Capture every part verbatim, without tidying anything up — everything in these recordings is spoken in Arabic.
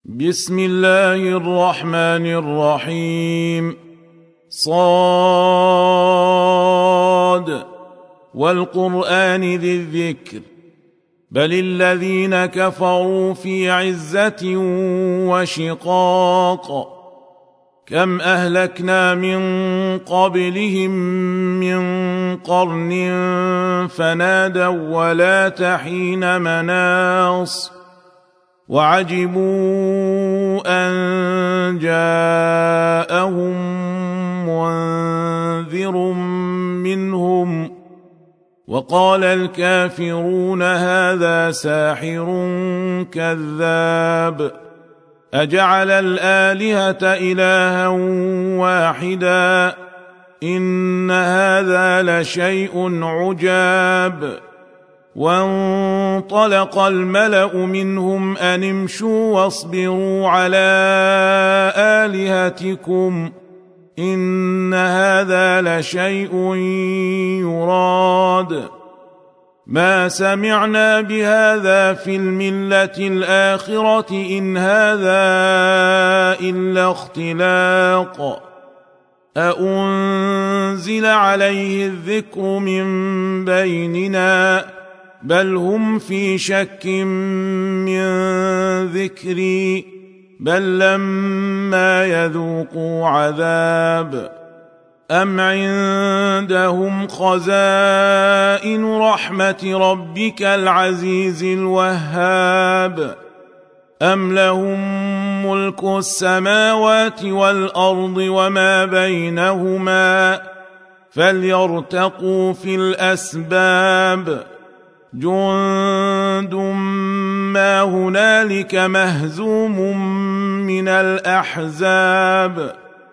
بسم الله الرحمن الرحيم. صاد والقرآن ذي الذكر بل الذين كفروا في عزة وشقاق كم أهلكنا من قبلهم من قرن فنادوا ولا حين مناص وعجبوا أن جاءهم منذر منهم وقال الكافرون هذا ساحر كذاب أجعل الآلهة إلها واحدا إن هذا لشيء عجاب. وانطلق الملأ منهم أن امشوا واصبروا على آلهتكم إن هذا لشيء يراد ما سمعنا بهذا في الملة الآخرة إن هذا إلا اختلاق أأنزل عليه الذكر من بيننا بل هم في شك من ذكري بل لما يذوقوا عذاب أم عندهم خزائن رحمة ربك العزيز الوهاب أم لهم ملك السماوات والأرض وما بينهما فليرتقوا في الأسباب جند ما هنالك مهزوم من الأحزاب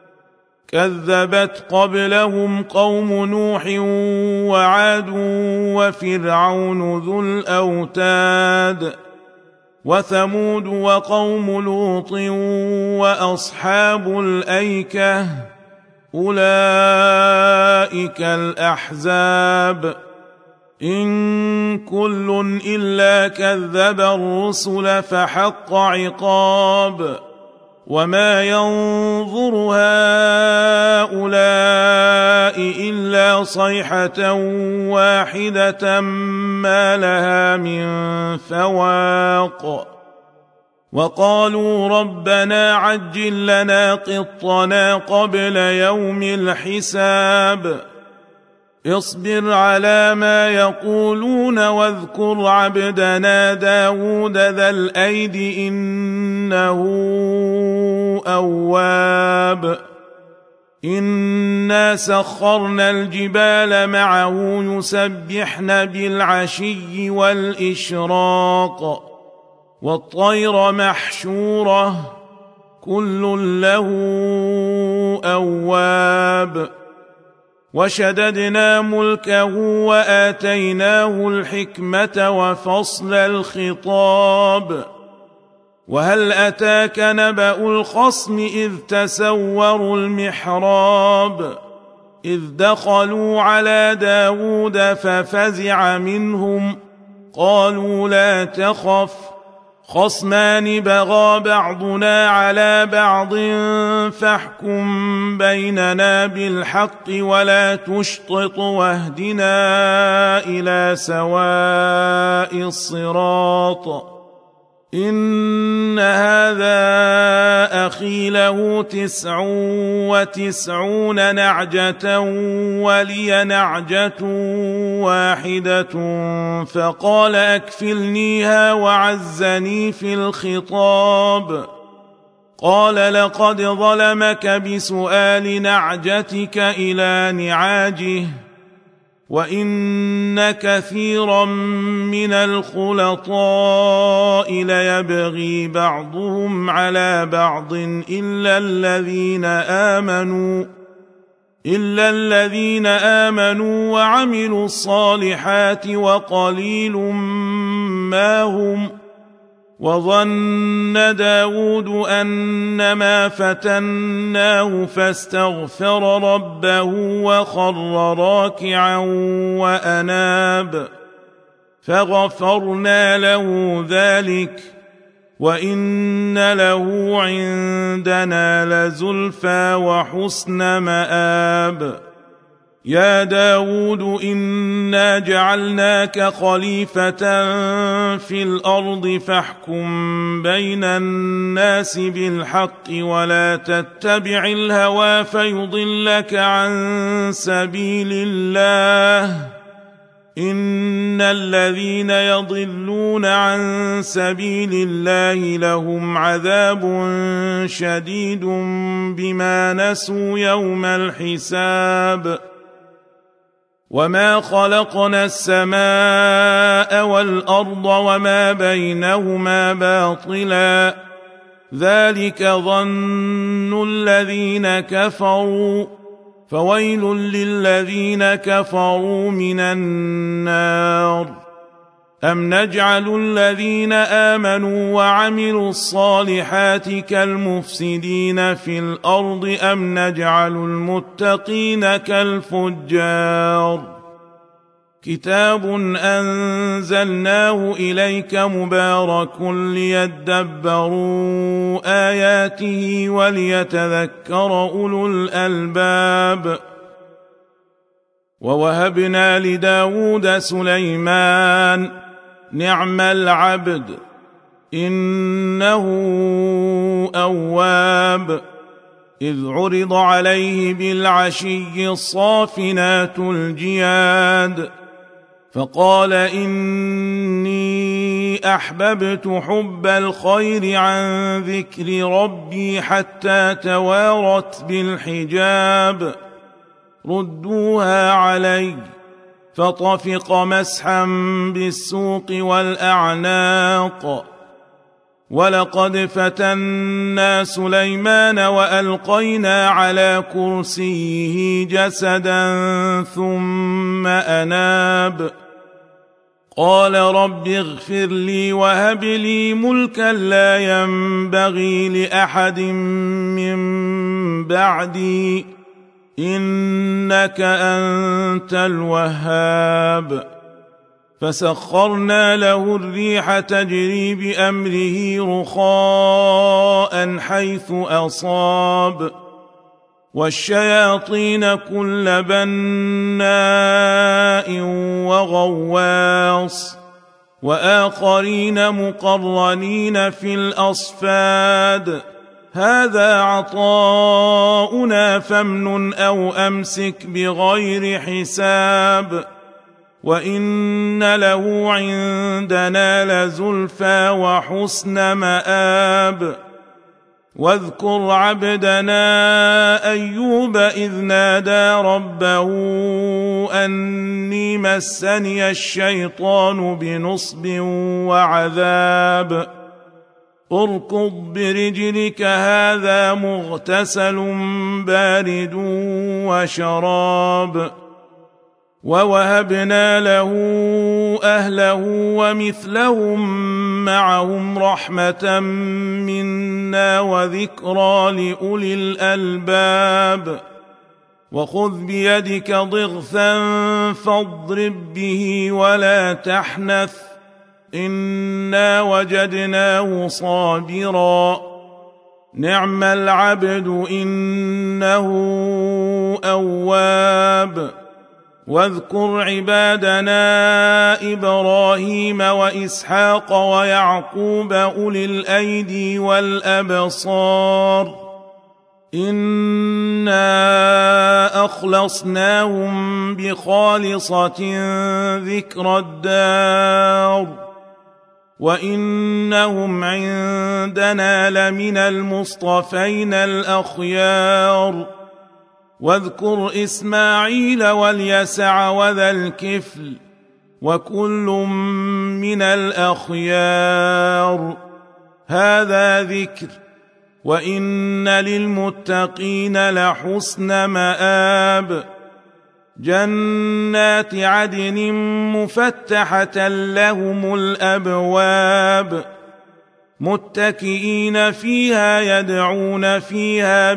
كذبت قبلهم قوم نوح وعاد وفرعون ذو الأوتاد وثمود وقوم لوط وأصحاب الأيكة أولئك الأحزاب إن كل إلا كذب الرسل فحق عقاب وما ينظر هؤلاء إلا صيحة واحدة ما لها من فواق وقالوا ربنا عجل لنا قطنا قبل يوم الحساب اصبر على ما يقولون واذكر عبدنا داود ذا الأيد إنه أواب إنا سخرنا الجبال معه يسبحن بالعشي والإشراق والطير محشورة كل له أواب وشددنا ملكه وآتيناه الحكمة وفصل الخطاب وهل أتاك نبأ الخصم إذ تسوروا المحراب إذ دخلوا على داود ففزع منهم قالوا لا تخف خصمان بغى بعضنا على بعض فاحكم بيننا بالحق ولا تشطط واهدنا إلى سواء الصراط إن هذا أخي له تسع وتسعون نعجة ولي نعجة واحدة فقال أكفلنيها وعزني في الخطاب قال لقد ظلمك بسؤال نعجتك إلى نعاجه وإن كثيرا من الخلطاء ليبغي بعضهم على بعض إلا الذين آمنوا إلا الذين آمنوا وعملوا الصالحات وقليل ما هم وظن داود أنما فتناه فاستغفر ربه وخر راكعا وأناب فغفرنا له ذلك وإن له عندنا لزلفى وحسن مآب. يا داود إنا جعلناك خليفة في الأرض فاحكم بين الناس بالحق ولا تتبع الهوى فيضلك عن سبيل الله. إن الذين يضلون عن سبيل الله لهم عذاب شديد بما نسوا يوم الحساب. وما خلقنا السماء والأرض وما بينهما باطلا ذلك ظن الذين كفروا فويل للذين كفروا من النار. أم نجعل الذين آمنوا وعملوا الصالحات كالمفسدين في الأرض أم نجعل المتقين كالفجار. كتاب أنزلناه إليك مبارك ليدبروا آياته وليتذكر أولو الألباب. ووهبنا لداود سليمان نعم العبد إنه أواب. إذ عرض عليه بالعشي الصافنات الجياد فقال إني أحببت حب الخير عن ذكر ربي حتى توارت بالحجاب. ردوها علي فطفق مسحا بالسوق والأعناق. ولقد فتنا سليمان وألقينا على كرسيه جسدا ثم أناب. قال رب اغفر لي وهب لي ملكا لا ينبغي لأحد من بعدي إنك أنت الوهاب. فسخرنا له الريح تجري بأمره رخاء حيث أصاب والشياطين كل بناء وغواص وآخرين مقرنين في الأصفاد. هذا عطاؤنا فامنن أو أمسك بغير حساب. وإن له عندنا لزلفى وحسن مآب. واذكر عبدنا أيوب إذ نادى ربه أني مسني الشيطان بنصب وعذاب. اركض برجلك هذا مغتسل بارد وشراب. ووهبنا له أهله ومثلهم معهم رحمة منا وذكرى لأولي الألباب. وخذ بيدك ضغثا فاضرب به ولا تحنث إنا وجدناه صابرا نعم العبد إنه أواب. واذكر عبادنا إبراهيم وإسحاق ويعقوب أولي الأيدي والأبصار إنا أخلصناهم بخالصة ذكر الدار وإنهم عندنا لمن المصطفين الأخيار. واذكر إسماعيل واليسع وذا الكفل وكل من الأخيار. هذا ذكر وإن للمتقين لحسن مآب. جنات عدن مفتحة لهم الأبواب متكئين فيها يدعون فيها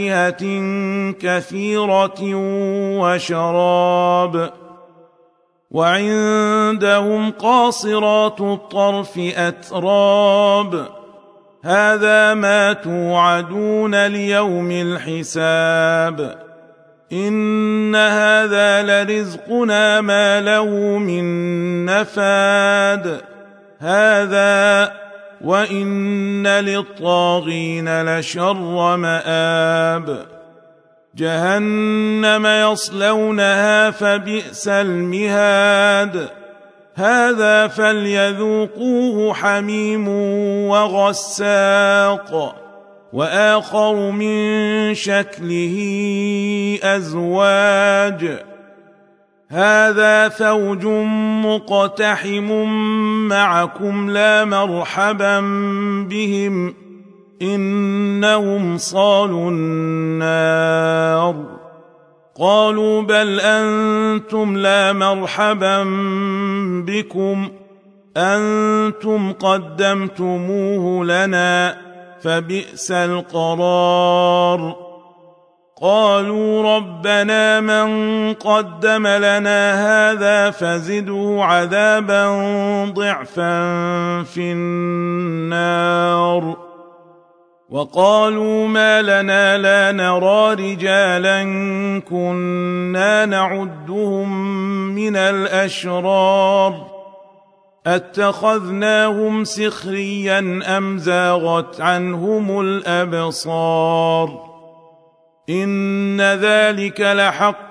بفاكهة كثيرة وشراب. وعندهم قاصرات الطرف أتراب هذا ما توعدون ليوم الحساب إن هذا لرزقنا ما له من نفاد هذا وإن للطاغين لشر مآب جهنم يصلونها فبئس المهاد هذا فليذوقوه حميم وغساق وآخر من شكله أزواج هذا فوج مقتحم معكم لا مرحبا بهم إنهم صالوا النار قالوا بل أنتم لا مرحبا بكم أنتم قدمتموه لنا فبئس القرار قالوا ربنا من قدم لنا هذا فزده عذابا ضعفا في النار وقالوا ما لنا لا نرى رجالا كنا نعدهم من الأشرار اتخذناهم سخريا أم زاغت عنهم الأبصار إن ذلك لحق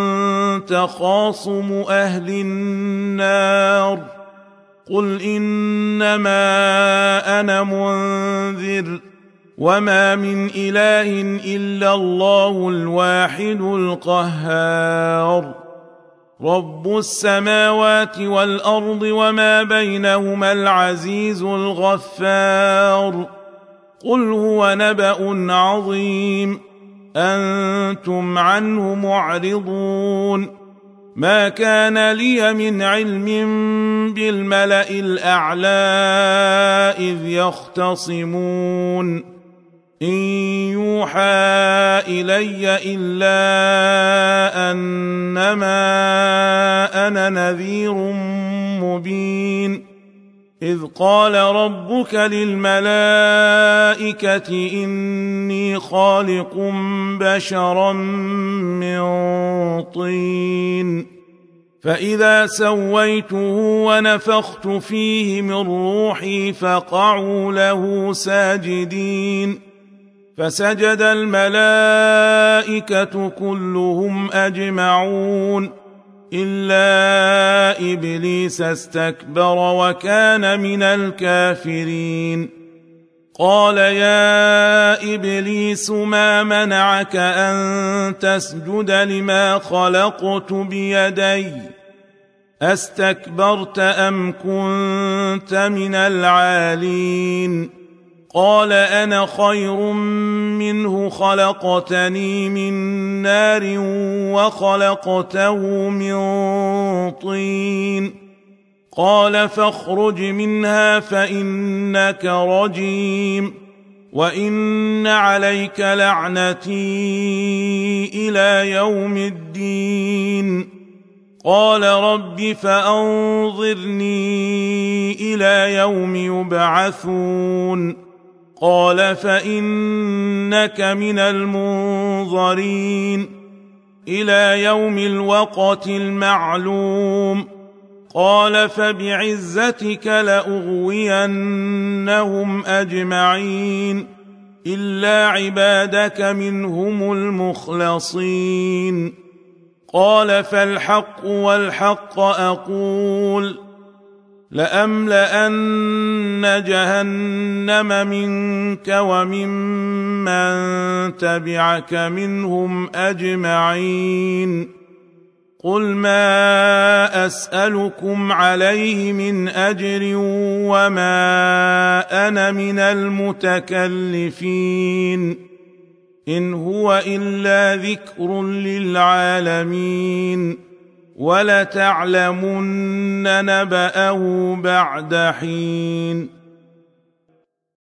تخاصم أهل النار قل إنما أنا منذر وما من إله إلا الله الواحد القهار رب السماوات والأرض وما بينهما العزيز الغفار قل هو نبأ عظيم أنتم عنه معرضون ما كان لي من علم بالملأ الأعلى إذ يختصمون إن يوحى إلي إلا أنما أنا نذير مبين إذ قال ربك للملائكة إني خالق بشرا من طين فإذا سويته ونفخت فيه من روحي فقعوا له ساجدين فسجد الملائكة كلهم أجمعون إلا إبليس استكبر وكان من الكافرين قال يا إبليس ما منعك أن تسجد لما خلقت بيدي أستكبرت أم كنت من العالين قال أنا خير منه خلقتني من نار وخلقته من طين قال فاخرج منها فإنك رجيم وإن عليك لعنتي إلى يوم الدين قال رب فأنظرني إلى يوم يبعثون قال فإنك من المنظرين إلى يوم الوقت المعلوم قال فبعزتك لأغوينهم أجمعين إلا عبادك منهم المخلصين قال فالحق والحق أقول لأملأن جهنم منك وممن تبعك منهم أجمعين قل ما أسألكم عليه من أجر وما أنا من المتكلفين إن هو إلا ذكر للعالمين ولتعلمن نبأه بعد حين